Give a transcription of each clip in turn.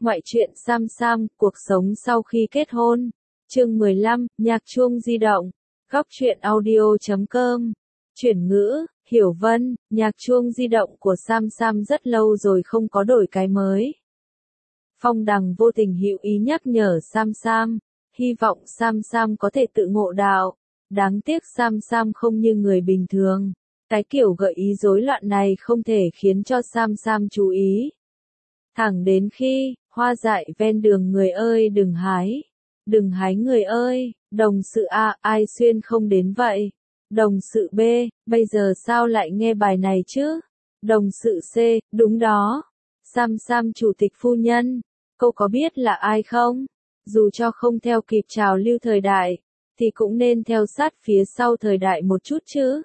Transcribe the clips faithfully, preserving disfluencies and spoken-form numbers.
Ngoại truyện Sam Sam, cuộc sống sau khi kết hôn. Chương mười lăm, nhạc chuông di động. Góc truyện audio chấm com. Chuyển ngữ, Hiểu Vân, nhạc chuông di động của Sam Sam rất lâu rồi không có đổi cái mới. Phong Đằng vô tình hữu ý nhắc nhở Sam Sam, hy vọng Sam Sam có thể tự ngộ đạo. Đáng tiếc Sam Sam không như người bình thường. Cái kiểu gợi ý rối loạn này không thể khiến cho Sam Sam chú ý. Thẳng đến khi, hoa dại ven đường người ơi đừng hái. Đừng hái người ơi, đồng sự A, ai xuyên không đến vậy? Đồng sự B, bây giờ sao lại nghe bài này chứ? Đồng sự C, đúng đó. Sam Sam chủ tịch phu nhân, cô có biết là ai không? Dù cho không theo kịp trào lưu thời đại, thì cũng nên theo sát phía sau thời đại một chút chứ.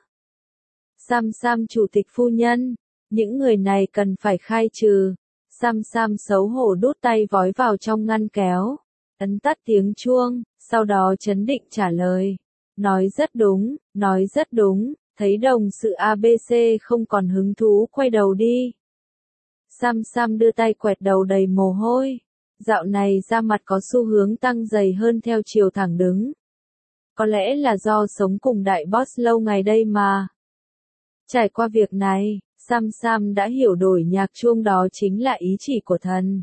Sam Sam chủ tịch phu nhân, những người này cần phải khai trừ. Sam Sam xấu hổ đút tay vói vào trong ngăn kéo, ấn tắt tiếng chuông, sau đó trấn định trả lời. Nói rất đúng, nói rất đúng, thấy đồng sự a bê xê không còn hứng thú quay đầu đi. Sam Sam đưa tay quẹt đầu đầy mồ hôi, dạo này da mặt có xu hướng tăng dày hơn theo chiều thẳng đứng. Có lẽ là do sống cùng đại boss lâu ngày đây mà. Trải qua việc này, Sam Sam đã hiểu đổi nhạc chuông đó chính là ý chỉ của thần.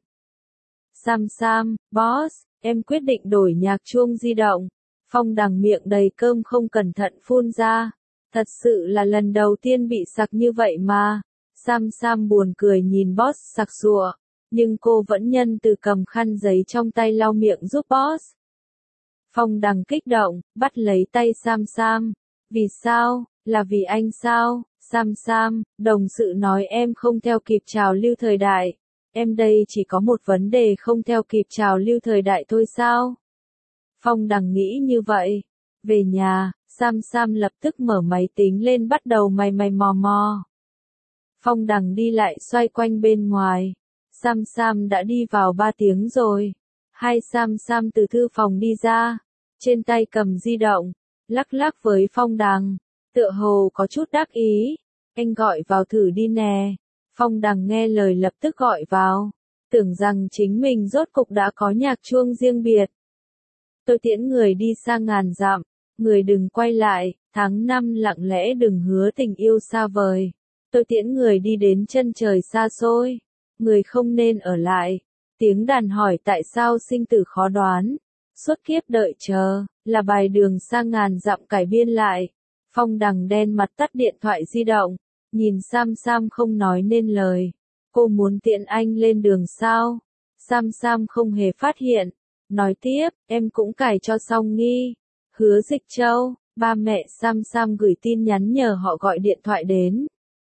Sam Sam, boss, em quyết định đổi nhạc chuông di động. Phong Đằng miệng đầy cơm không cẩn thận phun ra. Thật sự là lần đầu tiên bị sặc như vậy mà. Sam Sam buồn cười nhìn boss sặc sụa, nhưng cô vẫn nhân từ cầm khăn giấy trong tay lau miệng giúp boss. Phong Đằng kích động, bắt lấy tay Sam Sam. Vì sao? Là vì anh sao? Sam Sam, đồng sự nói em không theo kịp trào lưu thời đại. Em đây chỉ có một vấn đề không theo kịp trào lưu thời đại thôi sao? Phong Đằng nghĩ như vậy. Về nhà, Sam Sam lập tức mở máy tính lên bắt đầu mày mày mò mò. Phong Đằng đi lại xoay quanh bên ngoài. Sam Sam đã đi vào ba tiếng rồi. Hai Sam Sam từ thư phòng đi ra, trên tay cầm di động, lắc lắc với Phong Đằng, tựa hồ có chút đắc ý. Anh gọi vào thử đi nè. Phong Đằng nghe lời lập tức gọi vào, tưởng rằng chính mình rốt cục đã có nhạc chuông riêng biệt. Tôi tiễn người đi xa ngàn dặm, người đừng quay lại, tháng năm lặng lẽ đừng hứa tình yêu xa vời. Tôi tiễn người đi đến chân trời xa xôi, người không nên ở lại. Tiếng đàn hỏi tại sao sinh tử khó đoán, suốt kiếp đợi chờ, là bài đường xa ngàn dặm cải biên lại. Phong Đằng đen mặt tắt điện thoại di động, nhìn Sam Sam không nói nên lời. Cô muốn tiện anh lên đường sao? Sam Sam không hề phát hiện. Nói tiếp, em cũng cài cho xong nghi. Hứa Dịch Châu, ba mẹ Sam Sam gửi tin nhắn nhờ họ gọi điện thoại đến.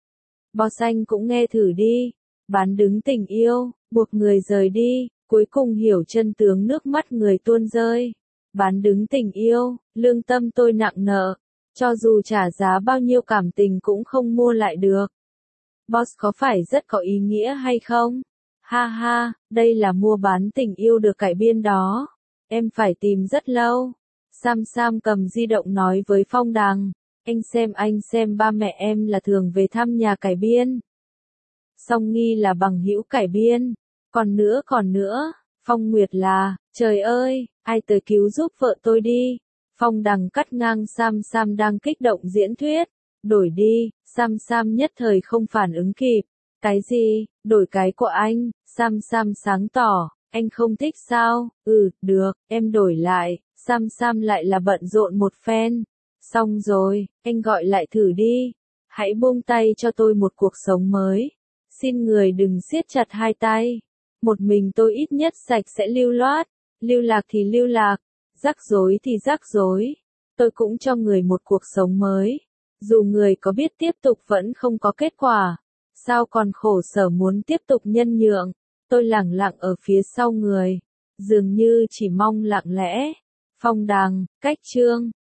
Boss anh cũng nghe thử đi. Bán đứng tình yêu, buộc người rời đi, cuối cùng hiểu chân tướng nước mắt người tuôn rơi. Bán đứng tình yêu, lương tâm tôi nặng nợ. Cho dù trả giá bao nhiêu cảm tình cũng không mua lại được. Boss có phải rất có ý nghĩa hay không? Ha ha, đây là mua bán tình yêu được cải biên đó. Em phải tìm rất lâu. Sam Sam cầm di động nói với Phong Đằng. Anh xem anh xem ba mẹ em là thường về thăm nhà cải biên. Song Nghi là bằng hữu cải biên. Còn nữa còn nữa, Phong Nguyệt là, trời ơi, ai tới cứu giúp vợ tôi đi. Phong Đằng cắt ngang Sam Sam đang kích động diễn thuyết. Đổi đi, Sam Sam nhất thời không phản ứng kịp. Cái gì, đổi cái của anh? Sam Sam sáng tỏ, anh không thích sao? Ừ, được, em đổi lại. Sam Sam lại là bận rộn một phen. Xong rồi, anh gọi lại thử đi. Hãy buông tay cho tôi một cuộc sống mới. Xin người đừng siết chặt hai tay. Một mình tôi ít nhất sạch sẽ lưu loát. Lưu lạc thì lưu lạc. Rắc rối thì rắc rối. Tôi cũng cho người một cuộc sống mới. Dù người có biết tiếp tục vẫn không có kết quả. Sao còn khổ sở muốn tiếp tục nhân nhượng. Tôi lẳng lặng ở phía sau người. Dường như chỉ mong lặng lẽ. Phong Đằng, cách chương.